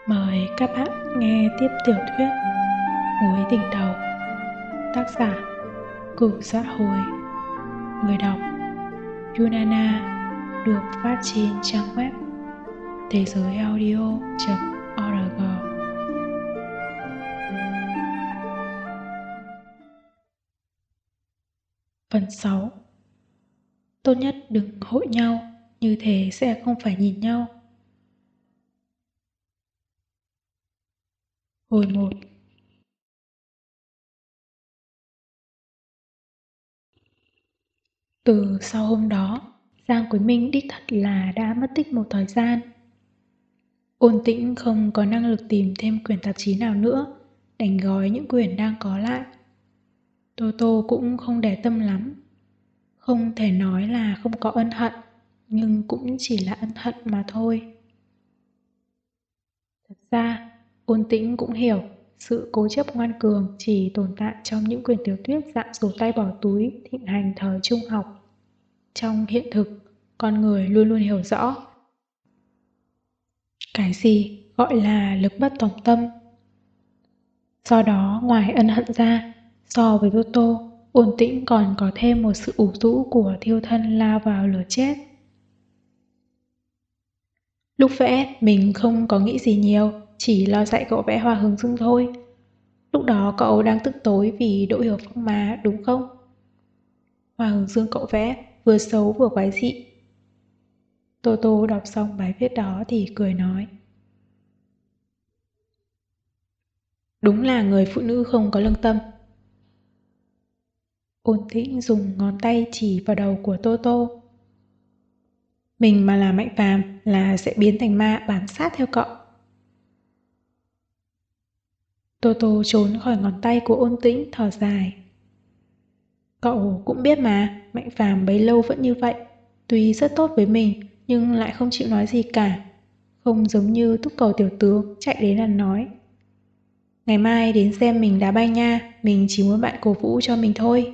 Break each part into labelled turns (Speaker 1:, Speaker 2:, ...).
Speaker 1: Mời các bạn nghe tiếp tiểu thuyết Mối tình đầu, tác giả Cửu Dạ Hồi, người đọc Yunana, được phát trên trang web thế giới-audio.org. Phần 6. Tốt nhất đừng hội nhau, như thế sẽ không phải nhìn nhau. Hồi 1. Từ sau hôm đó, Giang Quế Minh đích thật là đã mất tích một thời gian. Ôn Tĩnh không có năng lực tìm thêm quyển tạp chí nào nữa, đành gói những quyển đang có lại. Tô Tô cũng không để tâm lắm. Không thể nói là không có ân hận, nhưng cũng chỉ là ân hận mà thôi. Thật ra, Ôn Tĩnh cũng hiểu sự cố chấp ngoan cường chỉ tồn tại trong những quyển tiểu thuyết dạng sổ tay bỏ túi thịnh hành thời trung học. Trong hiện thực, con người luôn luôn hiểu rõ cái gì gọi là lực bất tòng tâm. Do đó, ngoài ân hận ra, so với Tô Tô, Ôn Tĩnh còn có thêm một sự ủ rũ của thiêu thân lao vào lửa chết. Lúc vẽ, mình không có nghĩ gì nhiều, chỉ lo dạy cậu vẽ hoa hướng dương thôi. Lúc đó cậu đang tức tối vì Đỗ Hiểu Phong mà, đúng không? Hoa hướng dương cậu vẽ, vừa xấu vừa quái dị. Tô Tô đọc xong bài viết đó thì cười nói. Đúng là người phụ nữ không có lương tâm. Ôn Tĩnh dùng ngón tay chỉ vào đầu của Tô Tô. Mình mà là Mạnh Phàm là sẽ biến thành ma bám sát theo cậu. Tô Tô trốn khỏi ngón tay của Ôn Tĩnh, thở dài. Cậu cũng biết mà, Mạnh Phàm bấy lâu vẫn như vậy. Tuy rất tốt với mình, nhưng lại không chịu nói gì cả. Không giống như Túc Cầu tiểu tướng chạy đến là nói. Ngày mai đến xem mình đá bay nha, mình chỉ muốn bạn cổ vũ cho mình thôi.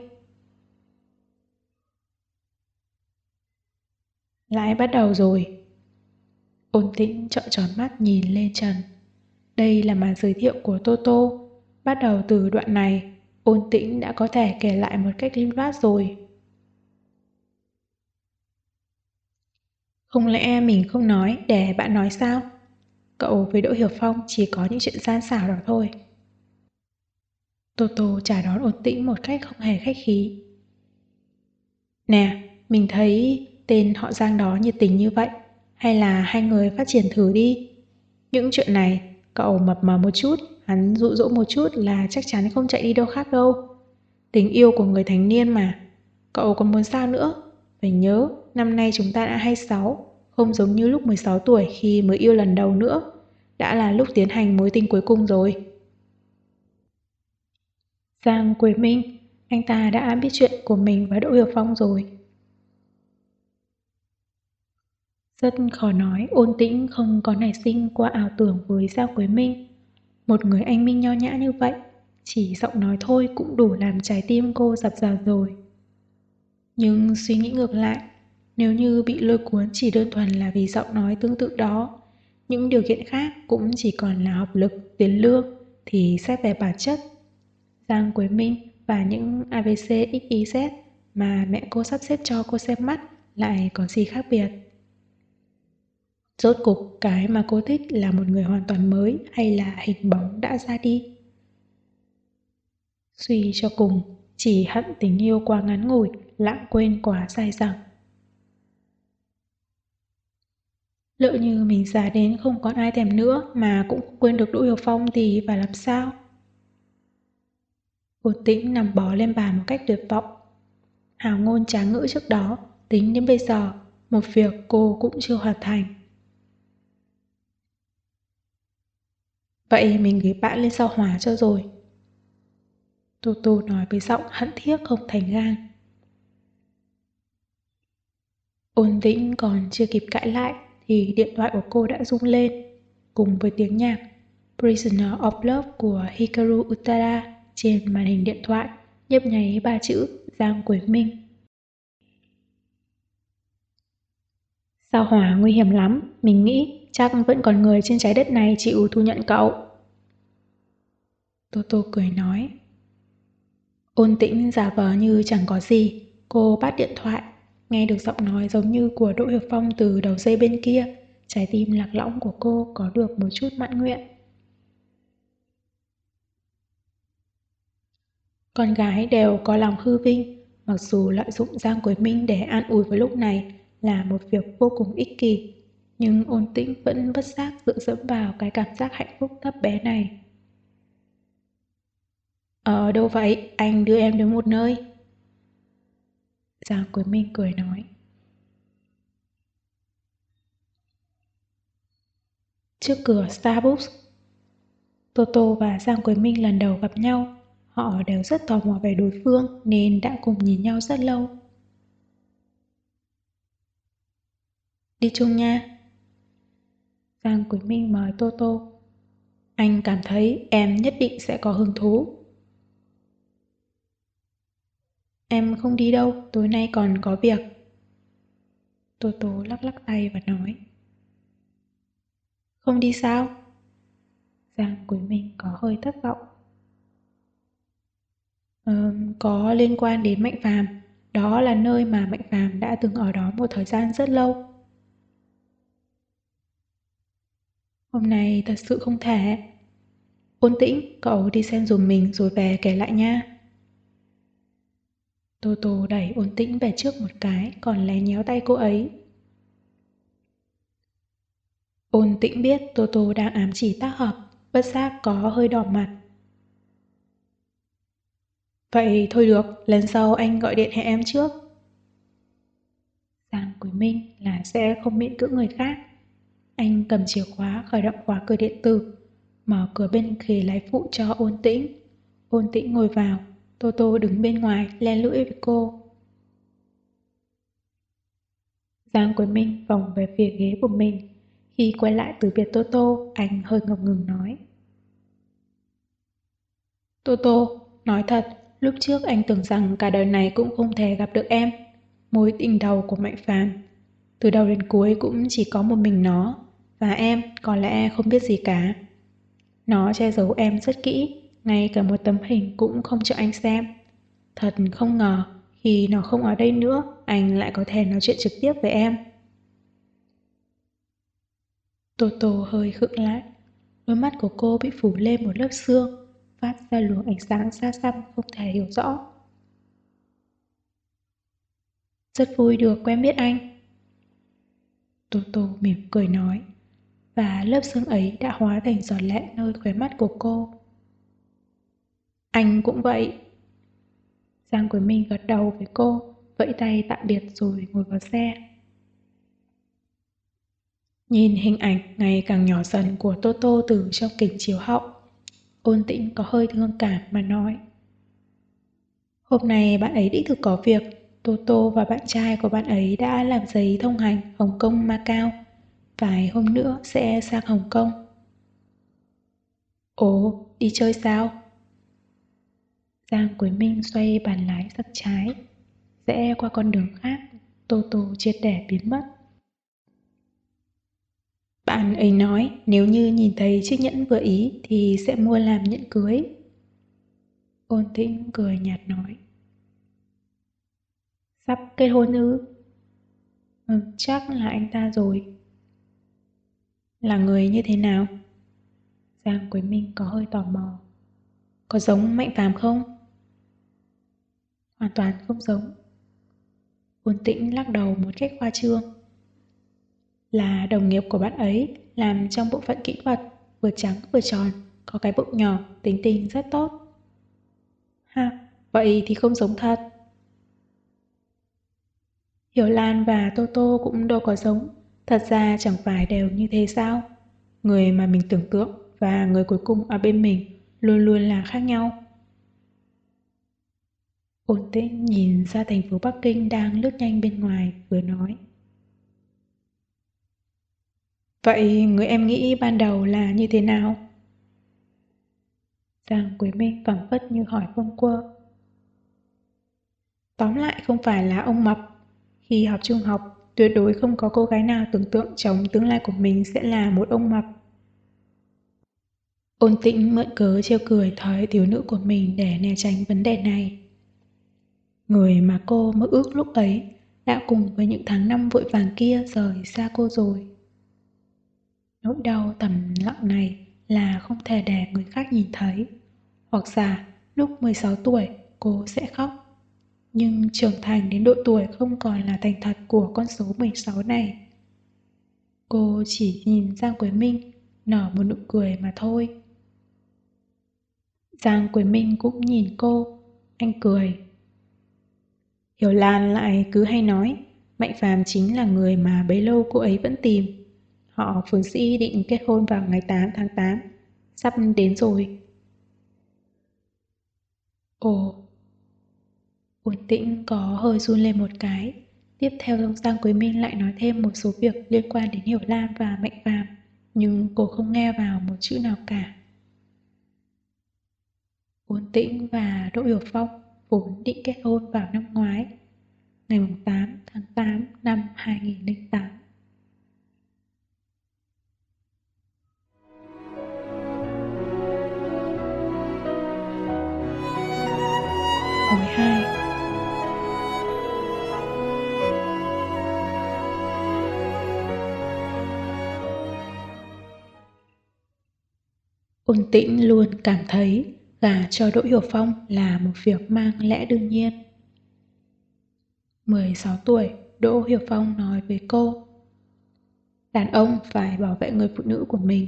Speaker 1: Lại bắt đầu rồi. Ôn Tĩnh trợn tròn mắt nhìn lên trần. Đây là màn giới thiệu của Tô Tô. Bắt đầu từ đoạn này, Ôn Tĩnh đã có thể kể lại một cách lưu loát rồi. Không lẽ mình không nói để bạn nói sao? Cậu với Đỗ Hiểu Phong chỉ có những chuyện gian xảo đó thôi. Tô Tô trả đón Ôn Tĩnh một cách không hề khách khí. Nè, mình thấy tên họ Giang đó nhiệt tình như vậy. Hay là hai người phát triển thử đi. Những chuyện này, cậu mập mờ một chút, hắn dụ dỗ một chút là chắc chắn không chạy đi đâu khác đâu. Tình yêu của người thành niên mà. Cậu còn muốn sao nữa? Phải nhớ, năm nay chúng ta đã 26, không giống như lúc 16 tuổi khi mới yêu lần đầu nữa. Đã là lúc tiến hành mối tình cuối cùng rồi. Giang Quế Minh, anh ta đã biết chuyện của mình và Đỗ Hiểu Phong rồi. Rất khó nói Ôn Tĩnh không có nảy sinh qua ảo tưởng với Giang Quế Minh. Một người anh minh nho nhã như vậy, chỉ giọng nói thôi cũng đủ làm trái tim cô dập dờn rồi. Nhưng suy nghĩ ngược lại, nếu như bị lôi cuốn chỉ đơn thuần là vì giọng nói tương tự đó, những điều kiện khác cũng chỉ còn là học lực, tiền lương, thì xét về bản chất. Giang Quế Minh và những ABC XYZ mà mẹ cô sắp xếp cho cô xem mắt lại có gì khác biệt. Rốt cục cái mà cô thích là một người hoàn toàn mới hay là hình bóng đã ra đi. Suy cho cùng, chỉ hận tình yêu quá ngắn ngủi, lãng quên quá dài dẳng. Lỡ như mình già đến không còn ai thèm nữa mà cũng không quên được Đỗ Hiểu Phong thì phải làm sao? Ôn Tĩnh nằm bò lên bàn một cách tuyệt vọng. Hào ngôn tráng ngữ trước đó, tính đến bây giờ, một việc cô cũng chưa hoàn thành. Vậy mình gửi bạn lên sao hỏa cho rồi. Tô Tô nói với giọng hận thiết không thành gang. Ôn Tĩnh còn chưa kịp cãi lại thì điện thoại của cô đã rung lên, cùng với tiếng nhạc Prisoner of Love của Hikaru Utada trên màn hình điện thoại nhấp nháy ba chữ Giang Quế Minh. Sao Hỏa nguy hiểm lắm, mình nghĩ chắc vẫn còn người trên trái đất này chịu thu nhận cậu. Toto cười nói. Ôn Tĩnh giả vờ như chẳng có gì, cô bắt điện thoại, nghe được giọng nói giống như của Đỗ Hiểu Phong từ đầu dây bên kia, trái tim lạc lõng của cô có được một chút mãn nguyện. Con gái đều có lòng hư vinh, mặc dù lợi dụng Giang Quế Minh để an ủi vào lúc này là một việc vô cùng ích kỷ, nhưng Ôn Tĩnh vẫn bất giác dựa dẫm vào cái cảm giác hạnh phúc thấp bé này. Ở đâu vậy? Anh đưa em đến một nơi. Giang Quế Minh cười nói. Trước cửa Starbucks. Toto và Giang Quế Minh lần đầu gặp nhau, họ đều rất tò mò về đối phương nên đã cùng nhìn nhau rất lâu. Đi chung nha. Giang Quế Minh mời Toto. Anh cảm thấy em nhất định sẽ có hứng thú. Em không đi đâu, tối nay còn có việc. Toto lắc lắc tay và nói. Không đi sao? Giang Quế Minh có hơi thất vọng. Có liên quan đến Mạnh Phàm. Đó là nơi mà Mạnh Phàm đã từng ở đó một thời gian rất lâu. Hôm nay thật sự không thể. Ôn Tĩnh, cậu đi xem dùm mình rồi về kể lại nha. Toto đẩy Ôn Tĩnh về trước một cái, còn lé nhéo tay cô ấy. Ôn Tĩnh biết Toto đang ám chỉ tác hợp, bất giác có hơi đỏ mặt. Vậy thôi được, lần sau anh gọi điện hẹn em trước. Giang Quý Minh là sẽ không miễn cưỡng người khác. Anh cầm chìa khóa khởi động khóa cửa điện tử, mở cửa bên ghế lái phụ cho Ôn Tĩnh. Ôn Tĩnh ngồi vào, Toto đứng bên ngoài le lưỡi với cô. Giang Quý Minh vòng về phía ghế của mình. Khi quay lại từ biệt Toto, anh hơi ngập ngừng nói. Toto, nói thật, lúc trước anh tưởng rằng cả đời này cũng không thể gặp được em. Mối tình đầu của Mạnh Phàm. Từ đầu đến cuối cũng chỉ có một mình nó, và em có lẽ không biết gì cả. Nó che giấu em rất kỹ, ngay cả một tấm hình cũng không cho anh xem. Thật không ngờ, khi nó không ở đây nữa, anh lại có thể nói chuyện trực tiếp với em. Toto hơi khựng lại, đôi mắt của cô bị phủ lên một lớp sương, phát ra luồng ánh sáng xa xăm không thể hiểu rõ. Rất vui được quen biết anh. Toto mỉm cười nói, và lớp sương ấy đã hóa thành giọt lệ nơi khóe mắt của cô. Anh cũng vậy. Giang Quế Minh gật đầu với cô, vẫy tay tạm biệt rồi ngồi vào xe. Nhìn hình ảnh ngày càng nhỏ dần của Toto từ trong kính chiếu hậu, Ôn Tĩnh có hơi thương cảm mà nói. Hôm nay bạn ấy đích thực có việc, Toto và bạn trai của bạn ấy đã làm giấy thông hành Hồng Kông Macau. Vài hôm nữa sẽ sang Hồng Kông. Ồ, đi chơi sao? Giang Quế Minh xoay bàn lái sang trái, rẽ qua con đường khác, Toto triệt để biến mất. Bạn ấy nói nếu như nhìn thấy chiếc nhẫn vừa ý thì sẽ mua làm nhẫn cưới. Ôn Tĩnh cười nhạt nói. Sắp kết hôn ư? Chắc là anh ta rồi. Là người như thế nào? Giang Quế Minh có hơi tò mò. Có giống Mạnh Phàm không? Hoàn toàn không giống. Ôn Tĩnh lắc đầu một cách khoa trương. Là đồng nghiệp của bạn ấy, làm trong bộ phận kỹ thuật, vừa trắng vừa tròn, có cái bụng nhỏ, tính tình rất tốt. Ha, vậy thì không giống thật. Hiểu Lan và Toto cũng đâu có giống, thật ra chẳng phải đều như thế sao? Người mà mình tưởng tượng và người cuối cùng ở bên mình luôn luôn là khác nhau. Ôn Tĩnh nhìn ra thành phố Bắc Kinh đang lướt nhanh bên ngoài, vừa nói. Vậy người em nghĩ ban đầu là như thế nào? Giang Quế Minh phảng phất như hỏi bâng quơ. Tóm lại không phải là ông mập. Khi học trung học, Tuyệt đối không có cô gái nào tưởng tượng chồng tương lai của mình sẽ là một ông mập. Ôn Tĩnh mượn cớ trêu cười thói thiếu nữ của mình để né tránh vấn đề này. Người mà cô mơ ước lúc ấy đã cùng với những tháng năm vội vàng kia rời xa cô rồi. Nỗi đau thầm lặng này là không thể để người khác nhìn thấy. Hoặc giả lúc 16 tuổi cô sẽ khóc. Nhưng trưởng thành đến độ tuổi không còn là thành thật của con số 16 này. Cô chỉ nhìn Giang Quế Minh nở một nụ cười mà thôi. Giang Quế Minh cũng nhìn cô. Anh cười. Hiểu Lan lại cứ hay nói Mạnh Phàm chính là người mà bấy lâu cô ấy vẫn tìm. Họ Phương Sĩ định kết hôn vào ngày 8 tháng 8. Sắp đến rồi. Ồ. Ôn Tĩnh có hơi run lên một cái. Tiếp theo Giang Quế Minh lại nói thêm một số việc liên quan đến Hiểu Lan và Mạnh Phàm, nhưng cô không nghe vào một chữ nào cả. Ôn Tĩnh và Đỗ Hiểu Phong vốn định kết hôn vào năm ngoái, ngày 8 tháng 8 năm 2008. Hồi 2. Ôn Tĩnh luôn cảm thấy gả cho Đỗ Hiểu Phong là một việc mang lẽ đương nhiên. 16 tuổi, Đỗ Hiểu Phong nói với cô, đàn ông phải bảo vệ người phụ nữ của mình.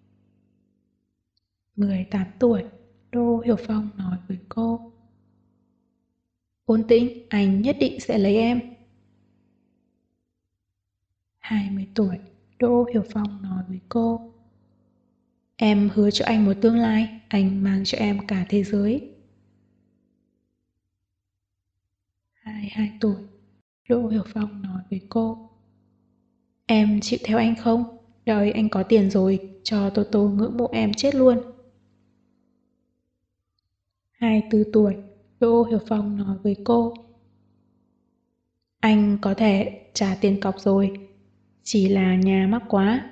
Speaker 1: 18 tuổi, Đỗ Hiểu Phong nói với cô, Ôn Tĩnh, anh nhất định sẽ lấy em. 20 tuổi, Đỗ Hiểu Phong nói với cô, em hứa cho anh một tương lai, anh mang cho em cả thế giới. 22 tuổi, Đỗ Hiểu Phong nói với cô, em chịu theo anh không? Đợi anh có tiền rồi, cho Toto ngưỡng mộ em chết luôn. 24 tuổi, Đỗ Hiểu Phong nói với cô, anh có thể trả tiền cọc rồi, chỉ là nhà mắc quá.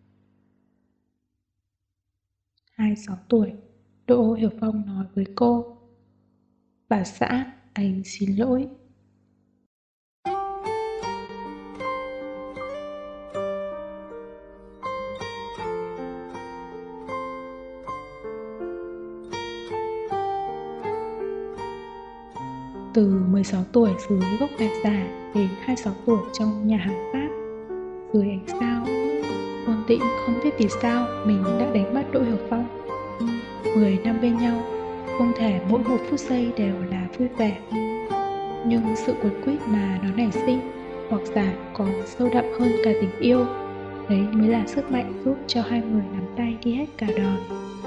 Speaker 1: 26 tuổi, Đỗ Hiểu Phong nói với cô, bà xã, anh xin lỗi. Từ 16 tuổi dưới gốc gạch già đến 26 tuổi trong nhà hàng Pháp, dưới ánh sao, Ôn Tĩnh không biết vì sao mình đã đánh mất Đỗ Hiểu Phong. 10 năm bên nhau, không thể mỗi một phút giây đều là vui vẻ. Nhưng sự cuốn quýt mà nó nảy sinh, hoặc giả còn sâu đậm hơn cả tình yêu, đấy mới là sức mạnh giúp cho hai người nắm tay đi hết cả đời.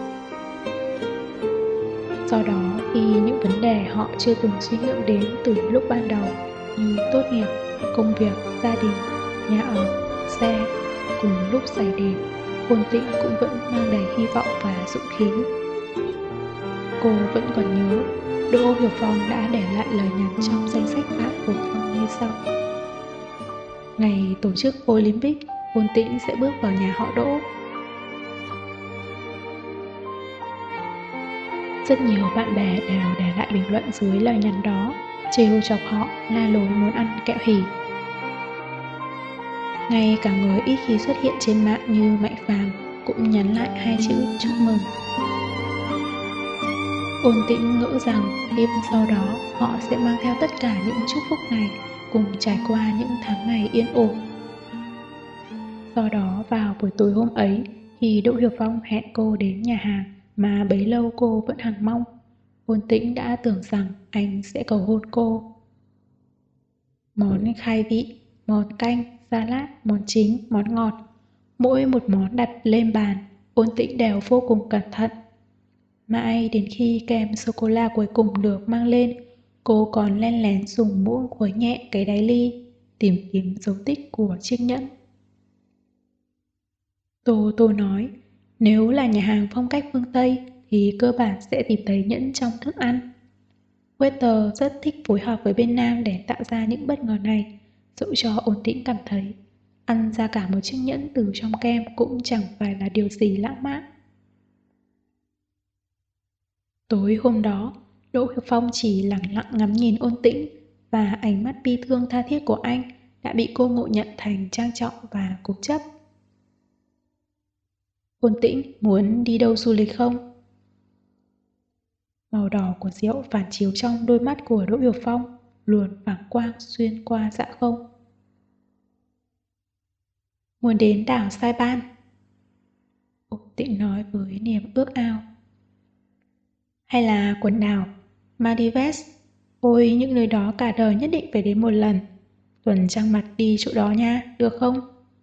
Speaker 1: Do đó, khi những vấn đề họ chưa từng suy ngẫm đến từ lúc ban đầu như tốt nghiệp, công việc, gia đình, nhà ở, xe cùng lúc xảy đến, Ôn Tĩnh cũng vẫn mang đầy hy vọng và dũng khí. Cô vẫn còn nhớ, Đỗ Hiểu Phong đã để lại lời nhắn trong danh sách bạn của Phong như sau. Ngày tổ chức Olympic, Ôn Tĩnh sẽ bước vào nhà họ Đỗ. Rất nhiều bạn bè đều để lại bình luận dưới lời nhắn đó, trêu chọc họ la lối muốn ăn kẹo hỉ. Ngay cả người ít khi xuất hiện trên mạng như Mạnh Phàm cũng nhắn lại hai chữ chúc mừng. Ôn Tĩnh ngỡ rằng đêm sau đó họ sẽ mang theo tất cả những chúc phúc này cùng trải qua những tháng ngày yên ổn. Do đó vào buổi tối hôm ấy, khi Đỗ Hiểu Phong hẹn cô đến nhà hàng mà bấy lâu cô vẫn hằng mong, Ôn Tĩnh đã tưởng rằng anh sẽ cầu hôn cô. Món khai vị, món canh, salad, món chính, món ngọt, mỗi một món đặt lên bàn, Ôn Tĩnh đều vô cùng cẩn thận. Mãi đến khi kem sô-cô-la cuối cùng được mang lên, cô còn len lén dùng muỗng khuấy nhẹ cái đáy ly, tìm kiếm dấu tích của chiếc nhẫn. Tô Tô nói, nếu là nhà hàng phong cách phương Tây thì cơ bản sẽ tìm thấy nhẫn trong thức ăn. Waiter rất thích phối hợp với bên Nam để tạo ra những bất ngờ này, Dẫu cho Ôn Tĩnh cảm thấy ăn ra cả một chiếc nhẫn từ trong kem cũng chẳng phải là điều gì lãng mạn. Tối hôm đó, Đỗ Hiểu Phong chỉ lặng lặng ngắm nhìn Ôn Tĩnh, và ánh mắt bi thương tha thiết của anh đã bị cô ngộ nhận thành trang trọng và cố chấp. Ôn Tĩnh muốn đi đâu du lịch không? Màu đỏ của rượu phản chiếu trong đôi mắt của Đỗ Hiểu Phong, luồn phảng quang xuyên qua dạ không. Muốn đến đảo Saipan. Ôn Tĩnh nói với niềm ước ao. Hay là quần đảo Maldives? Ôi, những nơi đó cả đời nhất định phải đến một lần. Tuần trăng mặt đi chỗ đó nha, được không?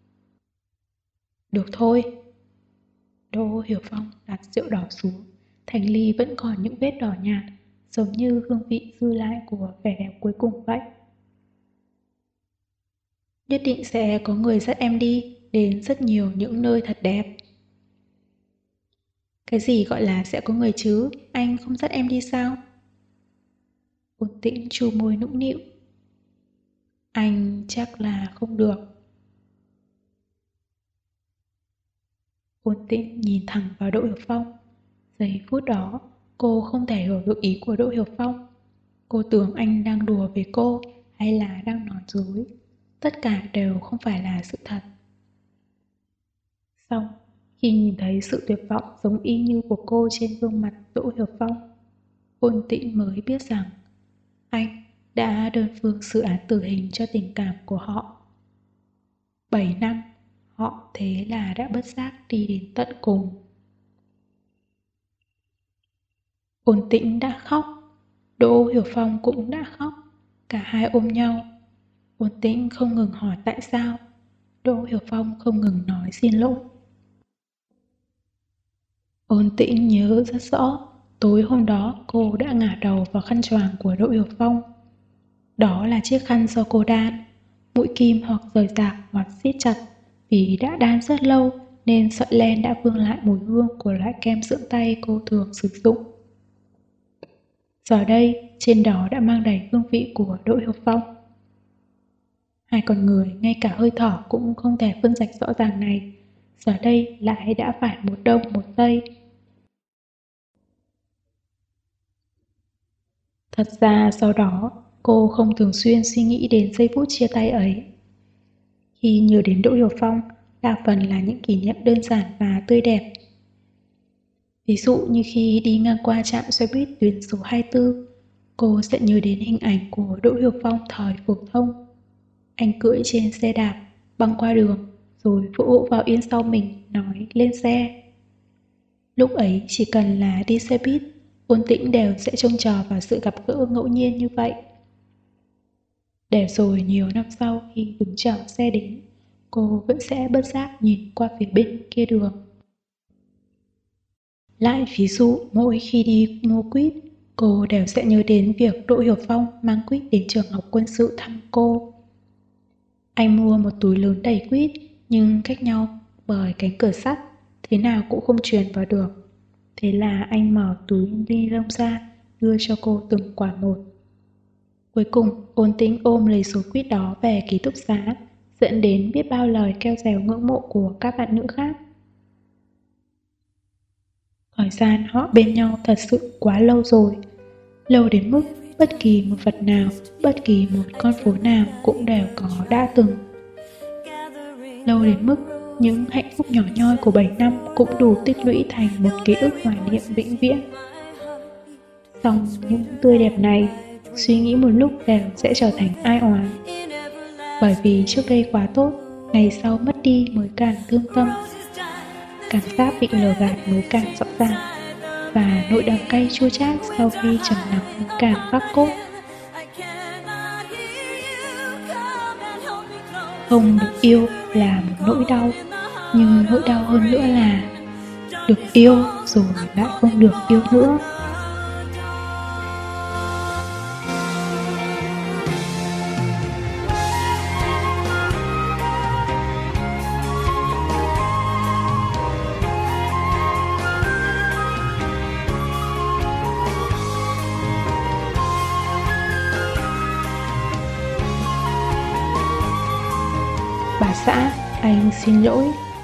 Speaker 1: Được thôi. Đỗ Hiểu Phong đặt rượu đỏ xuống. Thành ly vẫn còn những vết đỏ nhạt, giống như hương vị dư lại của vẻ đẹp cuối cùng vậy. Nhất định sẽ có người dắt em đi đến rất nhiều những nơi thật đẹp. Cái gì gọi là sẽ có người chứ? Anh không dắt em đi sao? Ôn Tĩnh chu môi nũng nịu. Anh chắc là không được. Ôn Tĩnh nhìn thẳng vào Đỗ Hiểu Phong. Giây phút đó, cô không thể hiểu được ý của Đỗ Hiểu Phong. Cô tưởng anh đang đùa với cô hay là đang nói dối. Tất cả đều không phải là sự thật. Xong, khi nhìn thấy sự tuyệt vọng giống y như của cô trên gương mặt Đỗ Hiểu Phong, Ôn Tĩnh mới biết rằng anh đã đơn phương xử án tử hình cho tình cảm của họ. 7 năm, họ thế là đã bất giác đi đến tận cùng. Ôn Tĩnh đã khóc, Đỗ Hiểu Phong cũng đã khóc, cả hai ôm nhau. Ôn Tĩnh không ngừng hỏi tại sao, Đỗ Hiểu Phong không ngừng nói xin lỗi. Ôn Tĩnh nhớ rất rõ, tối hôm đó cô đã ngả đầu vào khăn choàng của Đỗ Hiểu Phong. Đó là chiếc khăn do cô đan, mũi kim hoặc rời rạc hoặc siết chặt, vì đã đan rất lâu nên sợi len đã vương lại mùi hương của loại kem dưỡng tay cô thường sử dụng. Giờ đây, trên đó đã mang đầy hương vị của Đỗ Hiểu Phong. Hai con người ngay cả hơi thở cũng không thể phân rạch rõ ràng này, giờ đây lại đã phải một đông một tây. Thật ra sau đó, cô không thường xuyên suy nghĩ đến giây phút chia tay ấy. Khi nhớ đến Đỗ Hiểu Phong, đa phần là những kỷ niệm đơn giản và tươi đẹp. Ví dụ như khi đi ngang qua trạm xe buýt tuyến số 24, cô sẽ nhớ đến hình ảnh của Đỗ Hiểu Phong thời phổ thông. Anh cưỡi trên xe đạp, băng qua đường, rồi vỗ hộ vào yên sau mình, nói lên xe. Lúc ấy chỉ cần là đi xe buýt, Ôn Tĩnh đều sẽ trông chờ vào sự gặp gỡ ngẫu nhiên như vậy. Để rồi nhiều năm sau khi đứng chờ xe đến, cô vẫn sẽ bất giác nhìn qua phía bên kia đường. Lại ví dụ mỗi khi đi mua quýt, cô đều sẽ nhớ đến việc Đỗ Hiểu Phong mang quýt đến trường học quân sự thăm cô. Anh mua một túi lớn đầy quýt, nhưng cách nhau bởi cánh cửa sắt, thế nào cũng không truyền vào được. Thế là anh mở túi ni lông ra, đưa cho cô từng quả một. Cuối cùng, Ôn Tĩnh ôm lấy số quýt đó về ký túc xá, dẫn đến biết bao lời kêu rèo ngưỡng mộ của các bạn nữ khác. Thời gian họ bên nhau thật sự quá lâu rồi. Lâu đến mức bất kỳ một vật nào, bất kỳ một con phố nào cũng đều có đã từng. Lâu đến mức những hạnh phúc nhỏ nhoi của 7 năm cũng đủ tích lũy thành một ký ức hoài niệm vĩnh viễn. Xong những tươi đẹp này, suy nghĩ một lúc đều sẽ trở thành ai oán. Bởi vì trước đây quá tốt, ngày sau mất đi mới càng thương tâm. Cảm giác bị lừa gạt mới càng rõ ràng, và nỗi đắng cay chua chát sau khi trầm lắng càng khắc cốt. Không được yêu là một nỗi đau, nhưng nỗi đau hơn nữa là được yêu rồi lại không được yêu nữa. xã, anh xin lỗi.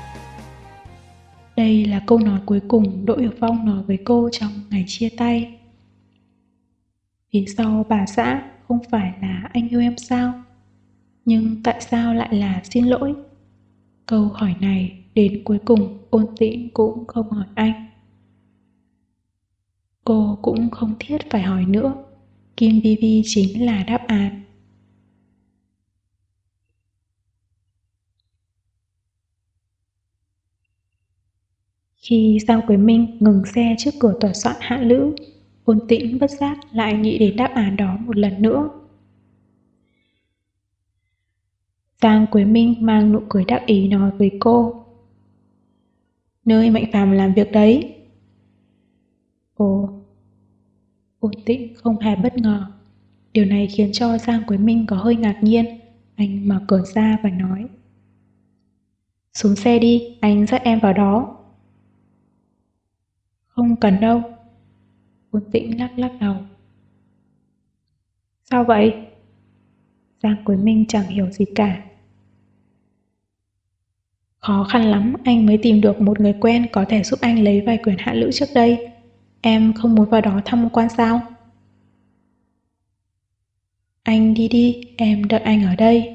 Speaker 1: Đây là câu nói cuối cùng Đỗ Hiểu Phong nói với cô trong ngày chia tay. Phía sau bà xã không phải là anh yêu em sao? Nhưng tại sao lại là xin lỗi? Câu hỏi này đến cuối cùng Ôn Tĩnh cũng không hỏi anh. Cô cũng không thiết phải hỏi nữa. Kim Vi Vi chính là đáp án. Khi Giang Quế Minh ngừng xe trước cửa tòa soạn Hạ Lữ, Ôn Tĩnh bất giác lại nghĩ đến đáp án đó một lần nữa. Giang Quế Minh mang nụ cười đắc ý nói với cô. Nơi Mạnh Phàm làm việc đấy. Ồ. Ôn Tĩnh không hề bất ngờ. Điều này khiến cho Giang Quế Minh có hơi ngạc nhiên. Anh mở cửa ra và nói. Xuống xe đi, anh dắt em vào đó. Không cần đâu. Ôn Tĩnh lắc lắc đầu. Sao vậy? Giang Quế Minh chẳng hiểu gì cả. Khó khăn lắm anh mới tìm được một người quen có thể giúp anh lấy vài quyển Hạ Lữ trước đây. Em không muốn vào đó tham quan sao? Anh đi đi, em đợi anh ở đây.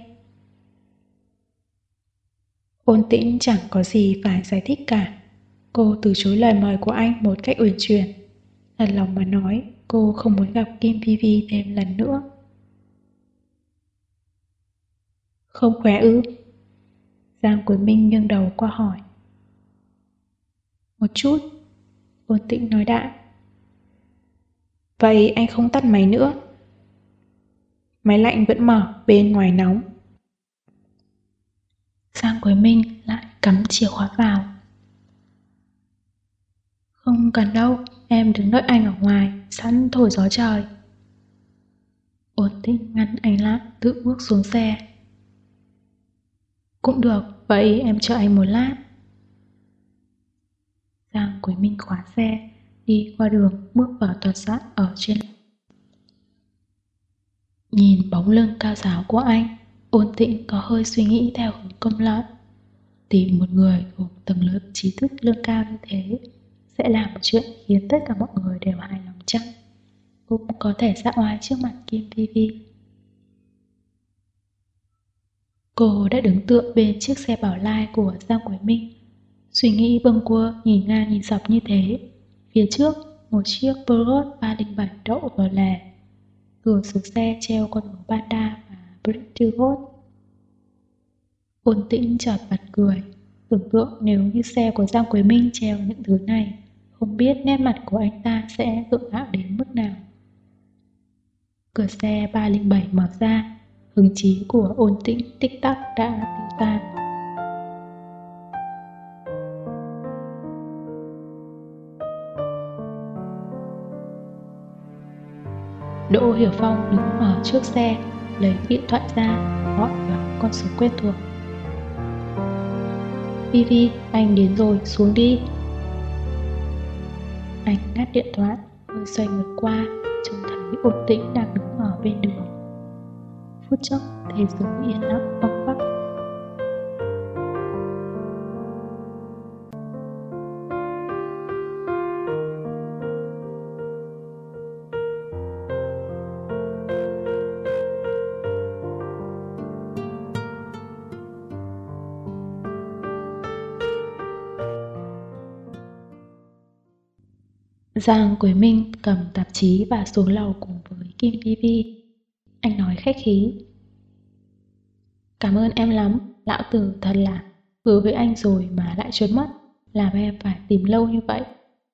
Speaker 1: Ôn Tĩnh chẳng có gì phải giải thích cả. Cô từ chối lời mời của anh một cách uyển chuyển. Thật lòng mà nói, cô không muốn gặp Kim Vi Vi thêm lần nữa. Không khỏe ư? Giang Quế Minh nghiêng đầu qua hỏi. Một chút. Ôn Tĩnh nói đã. Vậy anh không tắt máy nữa. Máy lạnh vẫn mở, bên ngoài nóng. Giang Quế Minh lại cắm chìa khóa vào. Không cần đâu, em đứng đợi anh ở ngoài, sẵn thổi gió trời. Ôn Tĩnh ngăn anh lại, tự bước xuống xe. Cũng được, vậy em chờ anh một lát. Giang Quế Minh khóa xe, đi qua đường, bước vào tòa soạn ở trên. Nhìn bóng lưng cao giáo của anh, Ôn Tĩnh có hơi suy nghĩ theo hướng công lợi. Tìm một người gồm tầng lớp trí thức lương cao như thế sẽ là một chuyện khiến tất cả mọi người đều hài lòng chăng? Cũng có thể ra oai trước mặt Kim Vi Vi. Cô đã đứng tựa bên chiếc xe bảo lai của Giang Quế Minh. Suy nghĩ bâng quơ nhìn ngang nhìn dọc như thế. Phía trước, một chiếc Peugeot 307 đậu vào lề. Cửa sổ xe treo con gấu panda và British Gold. Ôn Tĩnh chợt bật cười. Tưởng tượng nếu như xe của Giang Quế Minh treo những thứ này, không biết nét mặt của anh ta sẽ gượng gạo đến mức nào. Cửa xe 307 mở ra, hứng chí của Ôn Tĩnh tích tắc đã tiêu tan. Đỗ Hiểu Phong đứng ở trước xe, lấy điện thoại ra, gọi vào con số quen thuộc. Vi Vi, anh đến rồi, xuống đi. Anh ngắt điện thoại, hơi xoay người qua, trông thấy Ôn Tĩnh đang đứng ở bên đường. Phút chốc, thế giới yên lặng vắng vắng. Giang Quế Minh cầm tạp chí và xuống lầu cùng với Kim Vi Vi. Anh nói khách khí. Cảm ơn em lắm, lão tử thật là hứa với anh rồi mà lại trốn mất, làm em phải tìm lâu như vậy.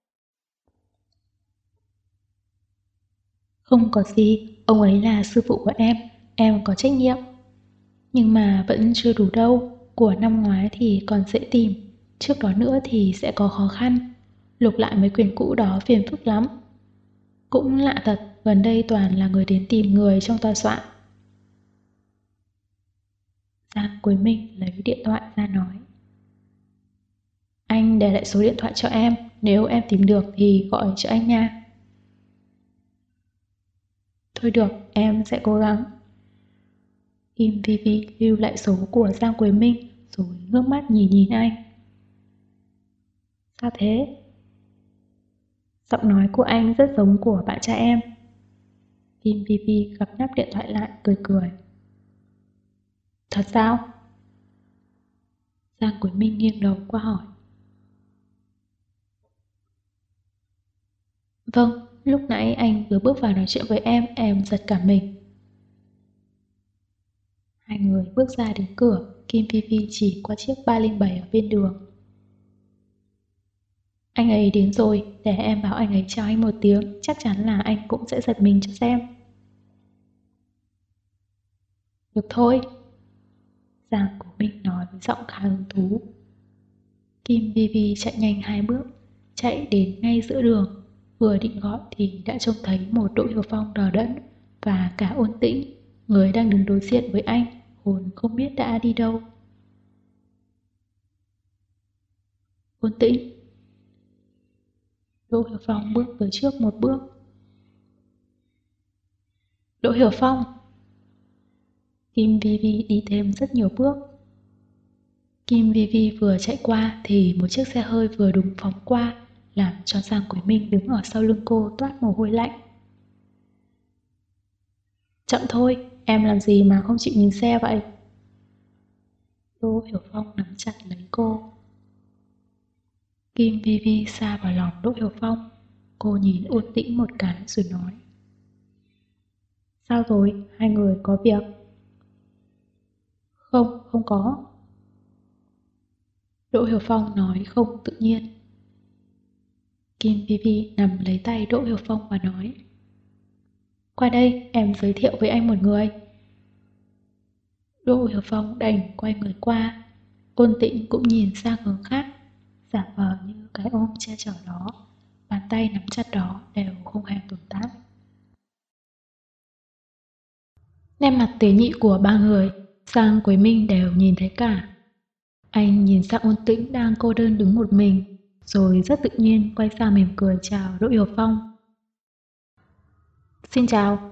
Speaker 1: Không có gì, ông ấy là sư phụ của em có trách nhiệm. Nhưng mà vẫn chưa đủ đâu, của năm ngoái thì còn dễ tìm, trước đó nữa thì sẽ có khó khăn. Lục lại mấy quyển cũ đó phiền phức lắm. Cũng lạ thật, gần đây toàn là người đến tìm người trong tòa soạn. Giang Quế Minh lấy điện thoại ra nói. Anh để lại số điện thoại cho em, nếu em tìm được thì gọi cho anh nha. Thôi được, em sẽ cố gắng. Kim Vi Vi lưu lại số của Giang Quế Minh rồi ngước mắt nhìn nhìn anh. Sao thế? Giọng nói của anh rất giống của bạn trai em. Kim Vi gập nắp điện thoại lại cười cười. Thật sao? Giang Quế Minh nghiêng đầu qua hỏi. Vâng, lúc nãy anh vừa bước vào nói chuyện với em giật cả mình. Hai người bước ra đến cửa, Kim Vi chỉ qua chiếc 307 ở bên đường. Anh ấy đến rồi, để em bảo anh ấy chào anh một tiếng, chắc chắn là anh cũng sẽ giật mình cho xem. Được thôi. Giang của Minh nói với giọng khá hứng thú. Kim Vi chạy nhanh 2 bước, chạy đến ngay giữa đường. Vừa định gọi thì đã trông thấy một Đỗ Hiểu Phong đờ đẫn và cả Ôn Tĩnh, người đang đứng đối diện với anh, hồn không biết đã đi đâu. Ôn Tĩnh. Đỗ Hiểu Phong bước tới trước một bước. Đỗ Hiểu Phong. Kim Vi đi thêm rất nhiều bước. Kim Vi vừa chạy qua thì một chiếc xe hơi vừa đúng phóng qua, làm cho Giang Quế Minh đứng ở sau lưng cô toát mồ hôi lạnh. Chậm thôi, em làm gì mà không chịu nhìn xe vậy? Đỗ Hiểu Phong nắm chặt lấy cô. Kim Vi sa vào lòng Đỗ Hiểu Phong. Cô nhìn Ôn Tĩnh một cái rồi nói. Sao rồi, hai người có việc? Không, không có. Đỗ Hiểu Phong nói không tự nhiên. Kim Vi nắm lấy tay Đỗ Hiểu Phong và nói. Qua đây, em giới thiệu với anh một người. Đỗ Hiểu Phong đành quay người qua. Ôn Tĩnh cũng nhìn sang hướng khác, giả vờ như cái ôm che chở đó, bàn tay nắm chặt đó đều không hề tồn tại. Nét mặt tế nhị của ba người, Giang Quế Minh đều nhìn thấy cả. Anh nhìn sang Ôn Tĩnh đang cô đơn đứng một mình, rồi rất tự nhiên quay sang mỉm cười chào Đỗ Hiểu Phong. Xin chào.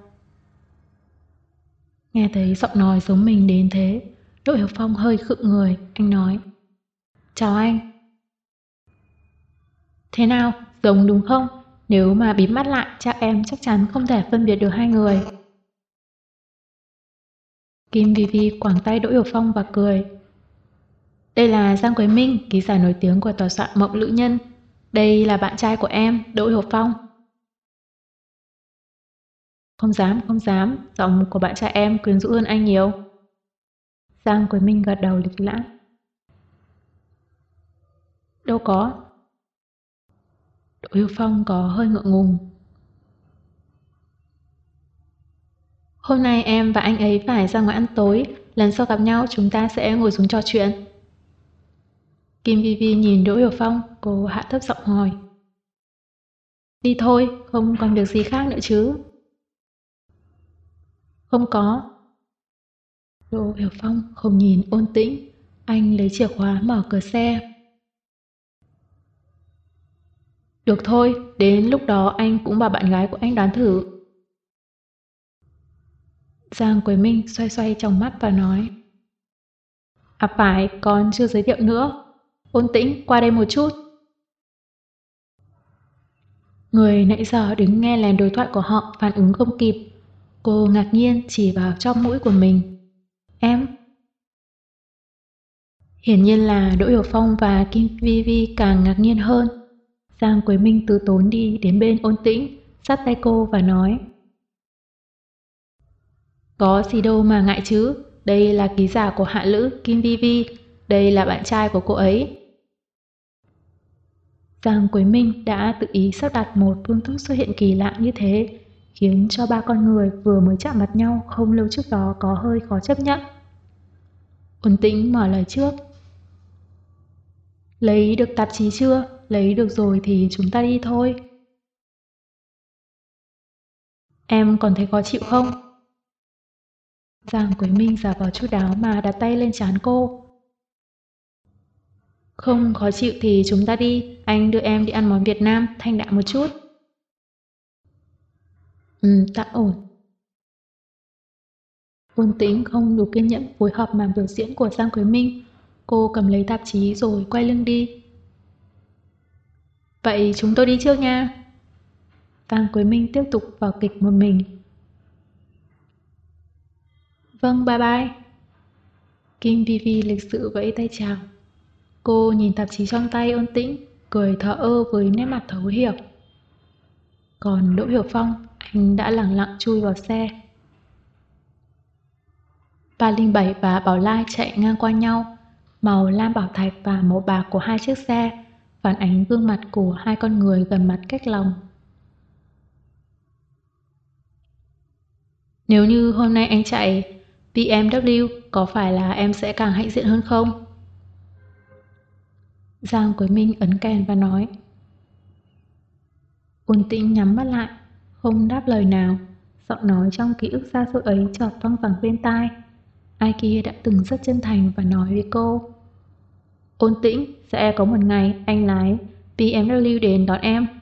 Speaker 1: Nghe thấy giọng nói giống mình đến thế, Đỗ Hiểu Phong hơi khựng người, anh nói. Chào anh. Thế nào, giống đúng không? Nếu mà bím mắt lại chắc chắn không thể phân biệt được hai người. Kim Vi quàng tay Đỗ Hiểu Phong và cười. Đây là Giang Quế Minh, ký giả nổi tiếng của tòa soạn Mộng Lữ Nhân. Đây là bạn trai của em, Đỗ Hiểu Phong. Không dám, giọng của bạn trai em quyến rũ hơn anh nhiều. Giang Quế Minh gật đầu lịch lãm. Đâu có. Đỗ Hiểu Phong có hơi ngượng ngùng. Hôm nay em và anh ấy phải ra ngoài ăn tối, lần sau gặp nhau chúng ta sẽ ngồi xuống trò chuyện. Kim Vi nhìn Đỗ Hiểu Phong, cô hạ thấp giọng hỏi. Đi thôi, không còn việc gì khác nữa chứ? Không có. Đỗ Hiểu Phong không nhìn Ôn Tĩnh, anh lấy chìa khóa mở cửa xe. Được thôi, đến lúc đó anh cũng bảo bạn gái của anh đoán thử. Giang Quế Minh xoay xoay trong mắt và nói. À phải, còn chưa giới thiệu nữa. Ôn Tĩnh, qua đây một chút. Người nãy giờ đứng nghe lén đối thoại của họ phản ứng không kịp. Cô ngạc nhiên chỉ vào trong mũi của mình. Em? Hiển nhiên là Đỗ Hiểu Phong và Kim Vi càng ngạc nhiên hơn. Giang Quế Minh từ tốn đi đến bên Ôn Tĩnh, dắt tay cô và nói. Có gì đâu mà ngại chứ, đây là ký giả của Hạ Lữ Kim Vi, đây là bạn trai của cô ấy. Giang Quế Minh đã tự ý sắp đặt một phương thức xuất hiện kỳ lạ như thế, khiến cho ba con người vừa mới chạm mặt nhau không lâu trước đó có hơi khó chấp nhận. Ôn Tĩnh mở lời trước. Lấy được tạp chí chưa? Lấy được rồi thì chúng ta đi thôi. Em còn thấy khó chịu không? Giang Quế Minh giả vờ chu đáo mà đặt tay lên trán cô. Không khó chịu thì chúng ta đi, anh đưa em đi ăn món Việt Nam, thanh đạm một chút. Tạm ổn. Ôn Tĩnh không đủ kiên nhẫn phối hợp màn biểu diễn của Giang Quế Minh. Cô cầm lấy tạp chí rồi quay lưng đi. Vậy chúng tôi đi trước nha. Tang Quế Minh tiếp tục vào kịch một mình. Vâng, bye bye. Kim Vi Vi lịch sự vẫy tay chào. Cô nhìn tạp chí trong tay ôn tĩnh, cười thờ ơ với nét mặt thấu hiểu. Còn Đỗ Hiểu Phong, anh đã lẳng lặng chui vào xe. 307 và Bảo Lai chạy ngang qua nhau, màu lam bảo thạch và màu bạc của hai chiếc xe phản ánh gương mặt của hai con người gần mặt cách lòng. Nếu như hôm nay anh chạy BMW, có phải là em sẽ càng hãnh diện hơn không? Giang Quế Minh ấn kèn và nói. Ôn Tĩnh nhắm mắt lại, không đáp lời nào. Giọng nói trong ký ức xa xôi ấy chợt văng vẳng bên tai. Ai kia đã từng rất chân thành và nói với cô. Ôn Tĩnh, sẽ có một ngày anh lái BMW đến đón em.